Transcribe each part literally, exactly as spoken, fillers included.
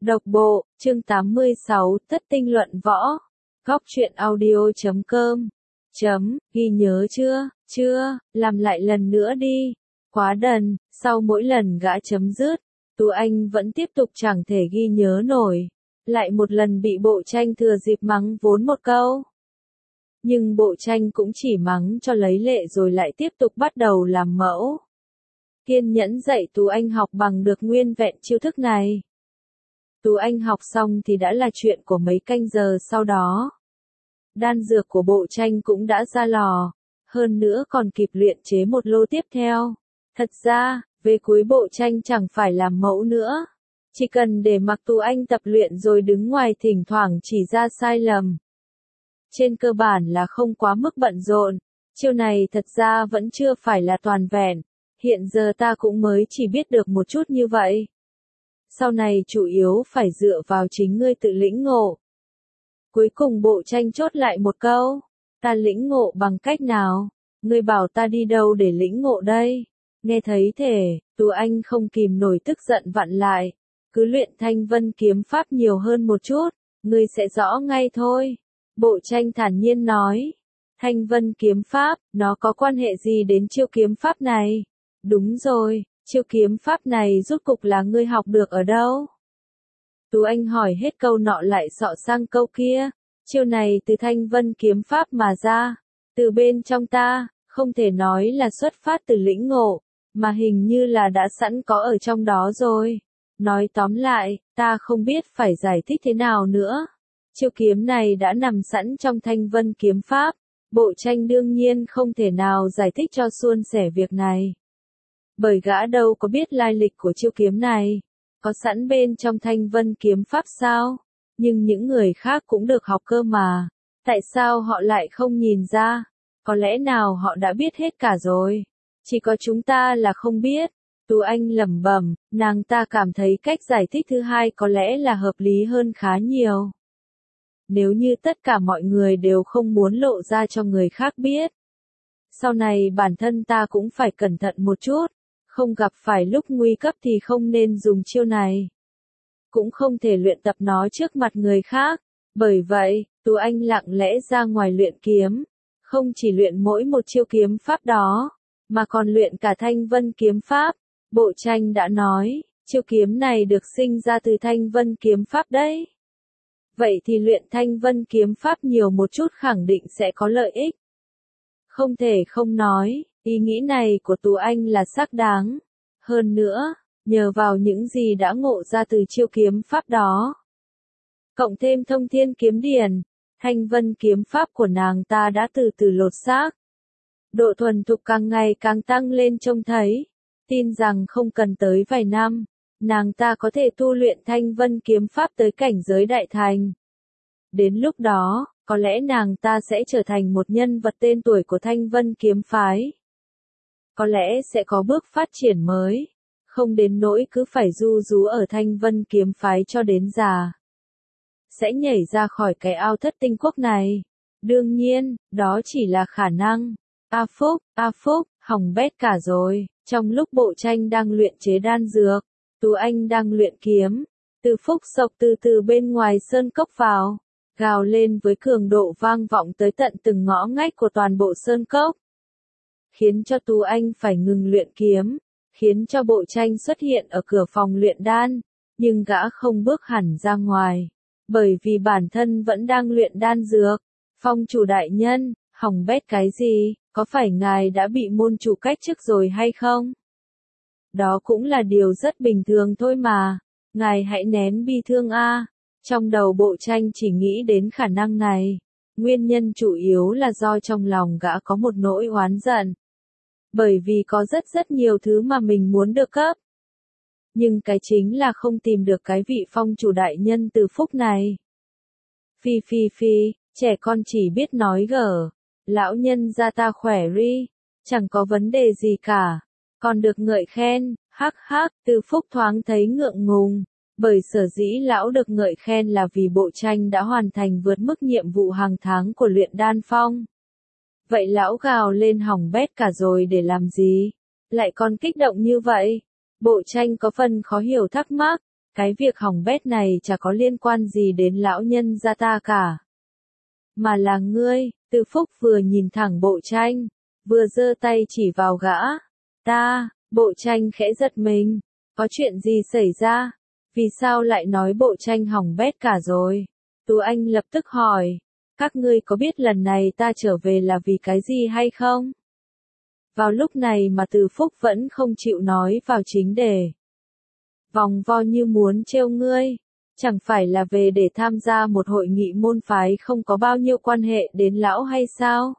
Độc bộ, chương tám mươi sáu, Thất tinh luận võ. Góc truyện audio chấm com. Chấm, ghi nhớ chưa, chưa, làm lại lần nữa đi. Quá đần, sau mỗi lần gã chấm dứt, Tú Anh vẫn tiếp tục chẳng thể ghi nhớ nổi. Lại một lần bị Bộ Tranh thừa dịp mắng vốn một câu. Nhưng Bộ Tranh cũng chỉ mắng cho lấy lệ rồi lại tiếp tục bắt đầu làm mẫu. Kiên nhẫn dạy Tú Anh học bằng được nguyên vẹn chiêu thức này. Tú Anh học xong thì đã là chuyện của mấy canh giờ sau đó. Đan dược của Bộ Tranh cũng đã ra lò, hơn nữa còn kịp luyện chế một lô tiếp theo. Thật ra, về cuối Bộ Tranh chẳng phải làm mẫu nữa. Chỉ cần để mặc Tú Anh tập luyện rồi đứng ngoài thỉnh thoảng chỉ ra sai lầm. Trên cơ bản là không quá mức bận rộn, chiêu này thật ra vẫn chưa phải là toàn vẹn, hiện giờ ta cũng mới chỉ biết được một chút như vậy. Sau này chủ yếu phải dựa vào chính ngươi tự lĩnh ngộ. Cuối cùng Bộ Tranh chốt lại một câu, ta lĩnh ngộ bằng cách nào, ngươi bảo ta đi đâu để lĩnh ngộ đây? Nghe thấy thể, Tú Anh không kìm nổi tức giận vặn lại, cứ luyện Thanh Vân kiếm pháp nhiều hơn một chút, ngươi sẽ rõ ngay thôi. Bộ Tranh thản nhiên nói, Thanh Vân kiếm pháp, nó có quan hệ gì đến chiêu kiếm pháp này? Đúng rồi, chiêu kiếm pháp này rốt cục là ngươi học được ở đâu? Tú Anh hỏi hết câu nọ lại xọ sang câu kia, chiêu này từ Thanh Vân kiếm pháp mà ra, từ bên trong ta, không thể nói là xuất phát từ lĩnh ngộ, mà hình như là đã sẵn có ở trong đó rồi. Nói tóm lại, ta không biết phải giải thích thế nào nữa. Chiêu kiếm này đã nằm sẵn trong Thanh Vân kiếm pháp, Bộ Tranh đương nhiên không thể nào giải thích cho suôn sẻ việc này. Bởi gã đâu có biết lai lịch của chiêu kiếm này, có sẵn bên trong Thanh Vân kiếm pháp sao? Nhưng những người khác cũng được học cơ mà, tại sao họ lại không nhìn ra? Có lẽ nào họ đã biết hết cả rồi, chỉ có chúng ta là không biết. Tú Anh lẩm bẩm, nàng ta cảm thấy cách giải thích thứ hai có lẽ là hợp lý hơn khá nhiều. Nếu như tất cả mọi người đều không muốn lộ ra cho người khác biết, sau này bản thân ta cũng phải cẩn thận một chút, không gặp phải lúc nguy cấp thì không nên dùng chiêu này. Cũng không thể luyện tập nó trước mặt người khác, bởi vậy, Tú Anh lặng lẽ ra ngoài luyện kiếm, không chỉ luyện mỗi một chiêu kiếm pháp đó, mà còn luyện cả Thanh Vân kiếm pháp. Bộ Tranh đã nói, chiêu kiếm này được sinh ra từ Thanh Vân kiếm pháp đấy. Vậy thì luyện Thanh Vân kiếm pháp nhiều một chút khẳng định sẽ có lợi ích. Không thể không nói, ý nghĩ này của Tú Anh là xác đáng. Hơn nữa, nhờ vào những gì đã ngộ ra từ chiêu kiếm pháp đó, cộng thêm Thông Thiên kiếm điển, Thanh Vân kiếm pháp của nàng ta đã từ từ lột xác. Độ thuần thục càng ngày càng tăng lên trông thấy. Tin rằng không cần tới vài năm, nàng ta có thể tu luyện Thanh Vân kiếm pháp tới cảnh giới đại thành. Đến lúc đó, có lẽ nàng ta sẽ trở thành một nhân vật tên tuổi của Thanh Vân kiếm phái. Có lẽ sẽ có bước phát triển mới, không đến nỗi cứ phải du rú ở Thanh Vân kiếm phái cho đến già. Sẽ nhảy ra khỏi cái ao thất tinh quốc này. Đương nhiên, đó chỉ là khả năng. A Phúc, A Phúc, hỏng bét cả rồi. Trong lúc Bộ Tranh đang luyện chế đan dược, Tú Anh đang luyện kiếm, Từ Phúc sộc từ từ bên ngoài sơn cốc vào, gào lên với cường độ vang vọng tới tận từng ngõ ngách của toàn bộ sơn cốc. Khiến cho Tú Anh phải ngừng luyện kiếm, khiến cho Bộ Tranh xuất hiện ở cửa phòng luyện đan, nhưng gã không bước hẳn ra ngoài, bởi vì bản thân vẫn đang luyện đan dược. Phong chủ đại nhân, hỏng bét cái gì? Có phải ngài đã bị môn chủ cách chức rồi hay không? Đó cũng là điều rất bình thường thôi mà. Ngài hãy nén bi thương a. Trong đầu Bộ Tranh chỉ nghĩ đến khả năng này. Nguyên nhân chủ yếu là do trong lòng gã có một nỗi oán giận. Bởi vì có rất rất nhiều thứ mà mình muốn được cấp. Nhưng cái chính là không tìm được cái vị phong chủ đại nhân Từ Phúc này. Phi phi phi, trẻ con chỉ biết nói gở. Lão nhân gia ta khỏe ri, chẳng có vấn đề gì cả, còn được ngợi khen, hắc hắc. Từ Phúc thoáng thấy ngượng ngùng, bởi sở dĩ lão được ngợi khen là vì Bộ Tranh đã hoàn thành vượt mức nhiệm vụ hàng tháng của luyện đan phong. Vậy lão gào lên hỏng bét cả rồi để làm gì? Lại còn kích động như vậy? Bộ Tranh có phần khó hiểu thắc mắc, Cái việc hỏng bét này chả có liên quan gì đến lão nhân gia ta cả. Mà là ngươi. Từ Phúc vừa nhìn thẳng Bộ Tranh, vừa giơ tay chỉ vào gã. Ta, Bộ Tranh khẽ giật mình. Có chuyện gì xảy ra? Vì sao lại nói Bộ Tranh hỏng bét cả rồi? Tú Anh lập tức hỏi. Các ngươi có biết lần này ta trở về là vì cái gì hay không? Vào lúc này mà Từ Phúc vẫn không chịu nói vào chính đề. Vòng vo như muốn trêu ngươi. Chẳng phải là về để tham gia một hội nghị môn phái không có bao nhiêu quan hệ đến lão hay sao?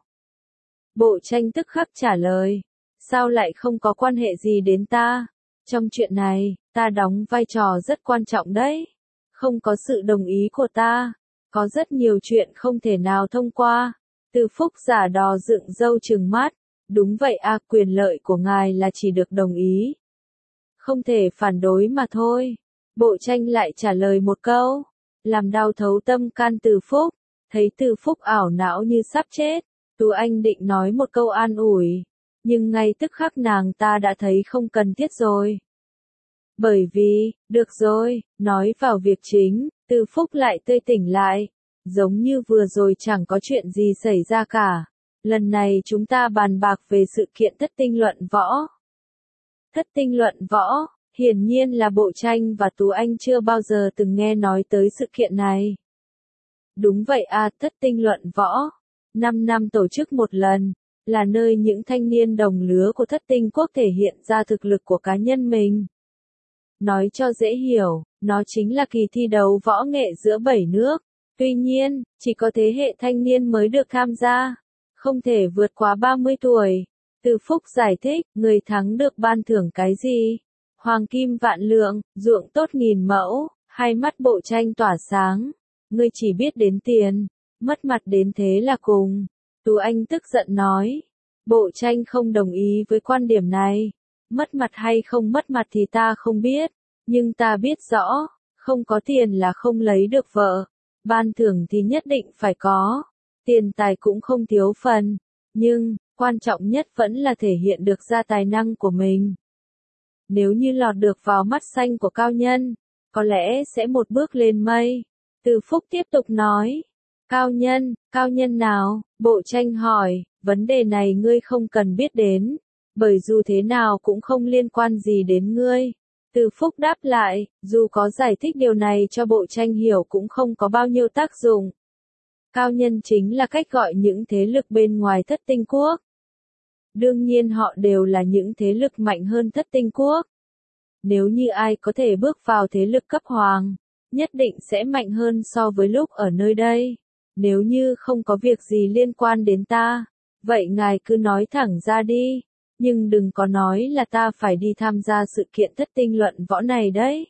Bộ Tranh tức khắc trả lời. Sao lại không có quan hệ gì đến ta? Trong chuyện này, ta đóng vai trò rất quan trọng đấy. Không có sự đồng ý của ta, có rất nhiều chuyện không thể nào thông qua. Từ Phúc giả đò dựng râu trừng mắt. Đúng vậy à, quyền lợi của ngài là chỉ được đồng ý. Không thể phản đối mà thôi. Bộ Tranh lại trả lời một câu, làm đau thấu tâm can Từ Phúc. Thấy Từ Phúc ảo não như sắp chết, Tú Anh định nói một câu an ủi, nhưng ngay tức khắc nàng ta đã thấy không cần thiết rồi. Bởi vì, được rồi, nói vào việc chính, Từ Phúc lại tươi tỉnh lại, giống như vừa rồi chẳng có chuyện gì xảy ra cả. Lần này chúng ta bàn bạc về sự kiện thất tinh luận võ. Thất tinh luận võ, hiển nhiên là Bộ Tranh và Tú Anh chưa bao giờ từng nghe nói tới sự kiện này. Đúng vậy à, thất tinh luận võ, năm năm tổ chức một lần, là nơi những thanh niên đồng lứa của thất tinh quốc thể hiện ra thực lực của cá nhân mình. Nói cho dễ hiểu, nó chính là kỳ thi đấu võ nghệ giữa bảy nước. Tuy nhiên, chỉ có thế hệ thanh niên mới được tham gia, không thể vượt quá ba mươi tuổi. Từ Phúc giải thích, người thắng được ban thưởng cái gì? Hoàng kim vạn lượng, ruộng tốt nghìn mẫu. Hai mắt Bộ Tranh tỏa sáng. Ngươi chỉ biết đến tiền, mất mặt đến thế là cùng. Tú Anh tức giận nói. Bộ Tranh không đồng ý với quan điểm này. Mất mặt hay không mất mặt thì ta không biết, nhưng ta biết rõ, không có tiền là không lấy được vợ. Ban thưởng thì nhất định phải có. Tiền tài cũng không thiếu phần, nhưng, quan trọng nhất vẫn là thể hiện được ra tài năng của mình. Nếu như lọt được vào mắt xanh của cao nhân, có lẽ sẽ một bước lên mây. Từ Phúc tiếp tục nói. Cao nhân, cao nhân nào? Bộ Tranh hỏi, vấn đề này ngươi không cần biết đến, bởi dù thế nào cũng không liên quan gì đến ngươi. Từ Phúc đáp lại, dù có giải thích điều này cho Bộ Tranh hiểu cũng không có bao nhiêu tác dụng. Cao nhân chính là cách gọi những thế lực bên ngoài thất tinh quốc. Đương nhiên họ đều là những thế lực mạnh hơn thất tinh quốc. Nếu như ai có thể bước vào thế lực cấp hoàng, nhất định sẽ mạnh hơn so với lúc ở nơi đây. Nếu như không có việc gì liên quan đến ta, vậy ngài cứ nói thẳng ra đi, nhưng đừng có nói là ta phải đi tham gia sự kiện thất tinh luận võ này đấy.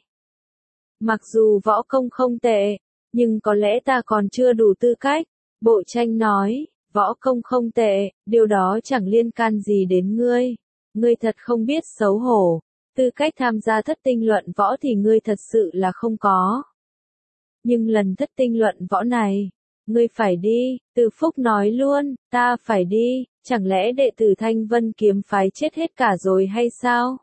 Mặc dù võ công không tệ, nhưng có lẽ ta còn chưa đủ tư cách. Bộ Tranh nói, võ công không tệ, điều đó chẳng liên can gì đến ngươi. Ngươi thật không biết xấu hổ. Tư cách tham gia thất tinh luận võ thì ngươi thật sự là không có. Nhưng lần thất tinh luận võ này, ngươi phải đi. Từ Phúc nói luôn, ta phải đi, chẳng lẽ đệ tử Thanh Vân kiếm phái chết hết cả rồi hay sao?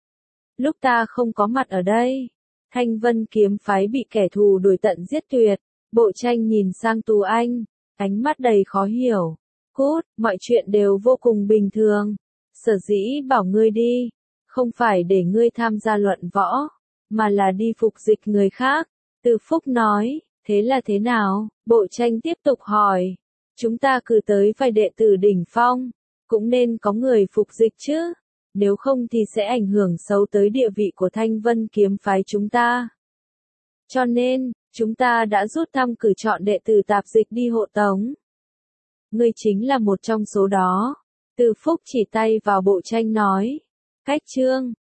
Lúc ta không có mặt ở đây, Thanh Vân kiếm phái bị kẻ thù đuổi tận giết tuyệt. Bộ Tranh nhìn sang Tú Anh, ánh mắt đầy khó hiểu. Cút, mọi chuyện đều vô cùng bình thường. Sở dĩ bảo ngươi đi, không phải để ngươi tham gia luận võ, mà là đi phục dịch người khác. Từ Phúc nói, thế là thế nào? Bộ Tranh tiếp tục hỏi. Chúng ta cử tới vài đệ tử đỉnh phong, cũng nên có người phục dịch chứ. Nếu không thì sẽ ảnh hưởng xấu tới địa vị của Thanh Vân kiếm phái chúng ta. Cho nên, chúng ta đã rút thăm cử chọn đệ tử tạp dịch đi hộ tống. Ngươi chính là một trong số đó. Từ Phúc chỉ tay vào Bộ Tranh nói. Cách chương